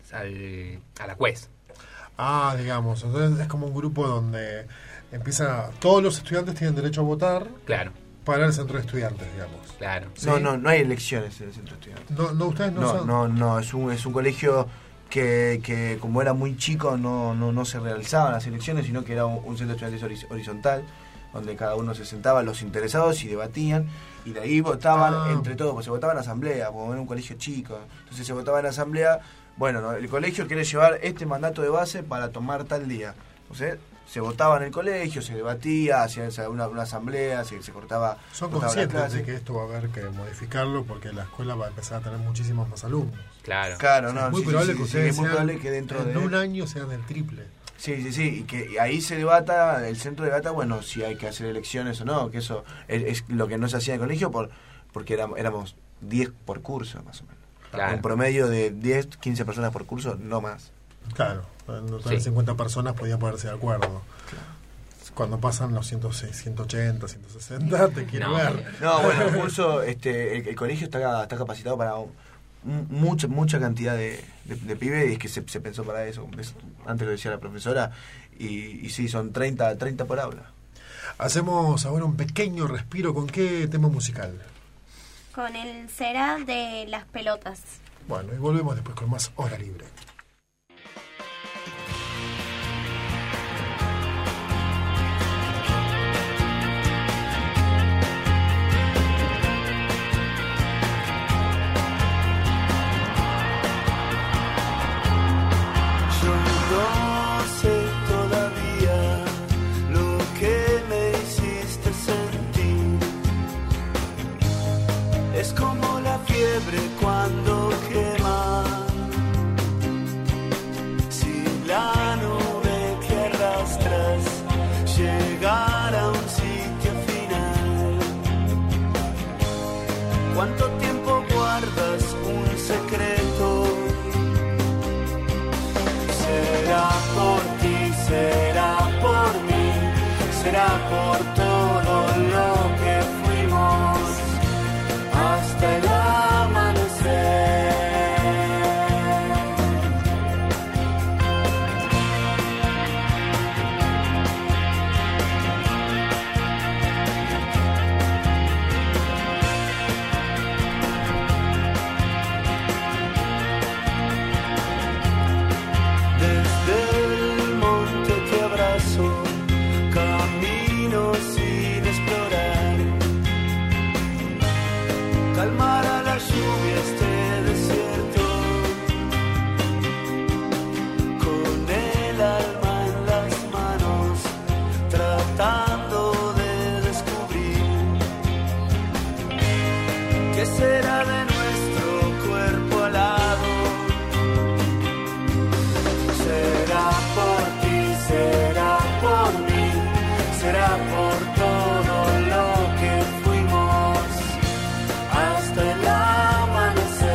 a la CUES.
Digamos, entonces es como un grupo donde todos los estudiantes tienen derecho a votar.
Claro.
Para el centro de estudiantes, digamos.
Claro.
¿Sí?
No hay elecciones en el centro de estudiantes.
No, ustedes no son.
No, es un colegio que como era muy chico no se realizaban las elecciones, sino que era un centro de estudiantes horizontal, donde cada uno se sentaba, los interesados, y debatían, y de ahí votaban entre todos, pues se votaba en asamblea, como era un colegio chico, entonces se votaba en asamblea. Bueno, el colegio quiere llevar este mandato de base para tomar tal día. Entonces, se votaba en el colegio, se debatía, hacía una asamblea, se cortaba.
Son conscientes de que esto va a haber que modificarlo porque la escuela va a empezar a tener muchísimos más alumnos.
Claro,
no. Es muy probable que ustedes
dentro
de un año sean el triple.
Sí, y que ahí se debata, el centro debata, bueno, si hay que hacer elecciones o no, que eso es lo que no se hacía en el colegio porque éramos 10 por curso, más o menos.
Claro.
En promedio de 10, 15 personas por curso, no más.
Claro, no todas 50 personas podían ponerse de acuerdo. Cuando pasan los 106, 180, 160, te quiero ver.
No, bueno, el curso, el colegio está capacitado para mucha cantidad de pibes, y es que se pensó para eso, antes lo decía la profesora, y sí, son 30 por aula.
Hacemos ahora un pequeño respiro. ¿Con qué tema musical?
Con el Será de Las Pelotas.
Bueno, y volvemos después con más Hora Libre.
Es como la fiebre cuando quema, si la nube que arrastras llegara a un sitio final. ¿Cuánto tiempo guardas un secreto? Será por ti, será por mí, será por todo lo que fuimos hasta el amanecer. Desde el monte te abrazo, camino sin explorar, calmar a la lluvia este desierto, con el alma en las manos, tratando de descubrir qué será de nuestro cuerpo alado. Será por ti, será por mí, será por todo lo que fuimos hasta el amanecer.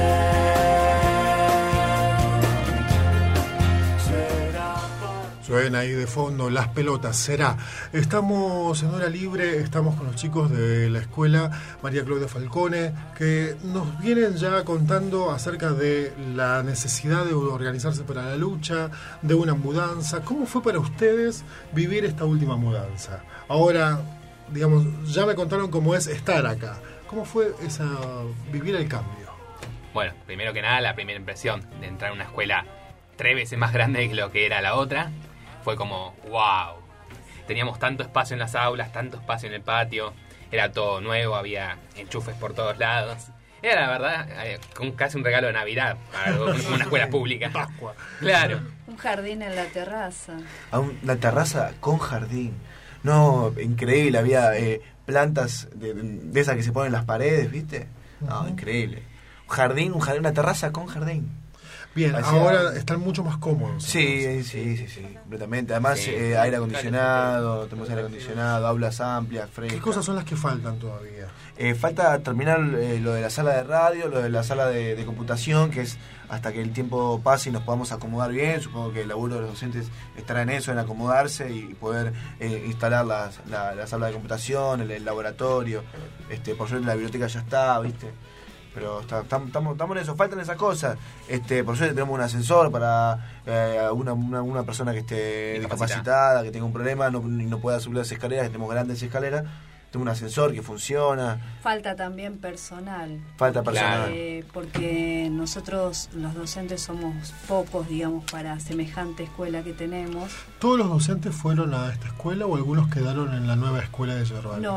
Será por...
Suena ahí de fondo Las Pelotas, Será. Estamos en Hora Libre, estamos con los chicos de la escuela María Claudia Falcone, que nos vienen ya contando acerca de la necesidad de organizarse para la lucha, de una mudanza. ¿Cómo fue para ustedes vivir esta última mudanza? Ahora, digamos, ya me contaron cómo es estar acá. ¿Cómo fue vivir el cambio?
Bueno, primero que nada, la primera impresión de entrar a una escuela 3 veces más grande que lo que era la otra, fue como, wow. Teníamos tanto espacio en las aulas, tanto espacio en el patio, era todo nuevo, había enchufes por todos lados. Era, la verdad, casi un regalo de Navidad para una escuela pública.
Pascua.
Claro.
Un jardín en la terraza.
Una terraza con jardín. No, increíble, había plantas de esas que se ponen en las paredes, ¿viste? No, increíble. Una terraza con jardín.
Bien, ahora están mucho más cómodos.
Sí, completamente. Además, aire acondicionado, tenemos aire acondicionado, aulas amplias, frescas.
¿Qué cosas son las que faltan todavía?
Falta terminar lo de la sala de radio, lo de la sala de computación, que es hasta que el tiempo pase y nos podamos acomodar bien. Supongo que el laburo de los docentes estará en eso, en acomodarse y poder instalar la sala de computación, el laboratorio. Por suerte la biblioteca ya está, ¿viste? Pero estamos en eso, faltan esas cosas. Por suerte tenemos un ascensor para una persona que esté discapacitada, que tenga un problema, no pueda subir las escaleras, que tenemos grandes escaleras. Tengo un ascensor que funciona.
Falta también personal.
Falta personal.
Porque nosotros, los docentes, somos pocos, digamos, para semejante escuela que tenemos.
¿Todos los docentes fueron a esta escuela o algunos quedaron en la nueva escuela de Yerbal?
No.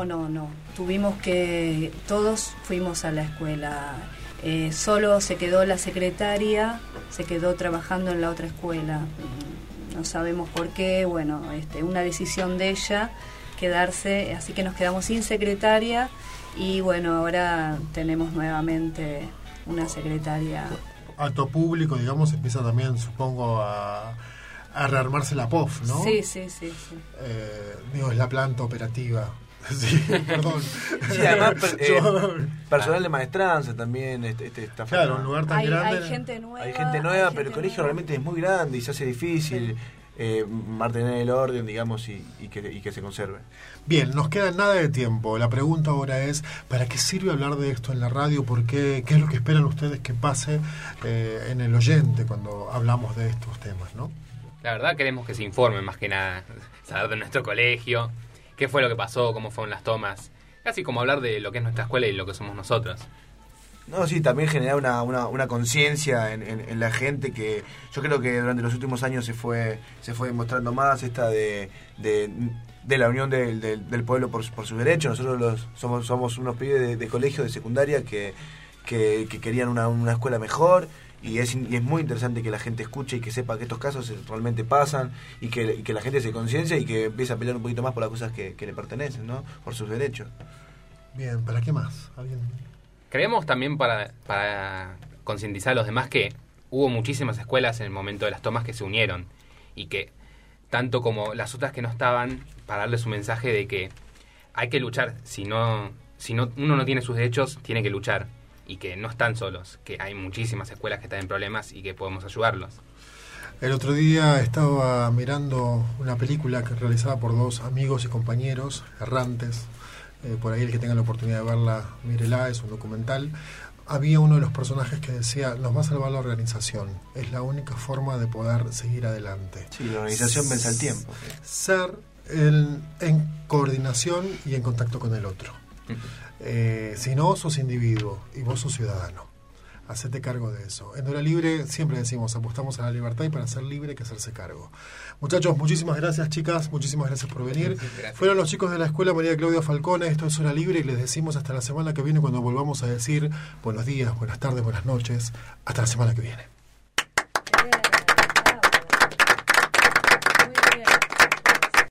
Todos fuimos a la escuela. Solo se quedó la secretaria, se quedó trabajando en la otra escuela. No sabemos por qué, bueno, una decisión de ella quedarse, así que nos quedamos sin secretaria y bueno, ahora tenemos nuevamente una secretaria.
Alto público, digamos, empieza también, supongo, a rearmarse la POF, ¿no?
Sí.
Es la planta operativa. Sí, perdón.
Sí, además personal de maestranza también está
claro, un lugar tan grande.
Hay gente nueva.
Hay gente nueva, pero el colegio realmente es muy grande y se hace difícil mantener el orden, digamos, y que se conserve.
Bien, nos queda nada de tiempo. La pregunta ahora es, ¿para qué sirve hablar de esto en la radio? ¿Por qué? ¿Qué es lo que esperan ustedes que pase en el oyente cuando hablamos de estos temas, no?
La verdad queremos que se informen más que nada, saber de nuestro colegio, qué fue lo que pasó, cómo fueron las tomas, casi como hablar de lo que es nuestra escuela y lo que somos nosotros.
No, sí, también generar una conciencia en la gente que yo creo que durante los últimos años se fue demostrando más esta de la unión del pueblo por sus derechos. Nosotros somos unos pibes de colegio, de secundaria que querían una escuela mejor y es muy interesante que la gente escuche y que sepa que estos casos realmente pasan y que la gente se conciencia y que empiece a pelear un poquito más por las cosas que le pertenecen, ¿no? Por sus derechos.
Bien, ¿para qué más? ¿Alguien?
Creemos también para concientizar a los demás que hubo muchísimas escuelas en el momento de las tomas que se unieron y que tanto como las otras que no estaban, para darles un mensaje de que hay que luchar, si uno no tiene sus derechos, tiene que luchar y que no están solos, que hay muchísimas escuelas que están en problemas y que podemos ayudarlos.
El otro día estaba mirando una película realizada por dos amigos y compañeros errantes. Por ahí el que tenga la oportunidad de verla, mírela, es un documental. Había uno de los personajes que decía, nos va a salvar la organización, es la única forma de poder seguir adelante.
Sí, la organización vence al tiempo.
Ser en coordinación y en contacto con el otro. Si no, sos individuo y vos sos ciudadano. Hacete cargo de eso. En Hora Libre siempre decimos, apostamos a la libertad y para ser libre hay que hacerse cargo. Muchachos, muchísimas gracias, chicas, muchísimas gracias por venir. Gracias. Fueron los chicos de la Escuela María Claudia Falcone, esto es Hora Libre y les decimos hasta la semana que viene cuando volvamos a decir buenos días, buenas tardes, buenas noches. Hasta la semana que viene.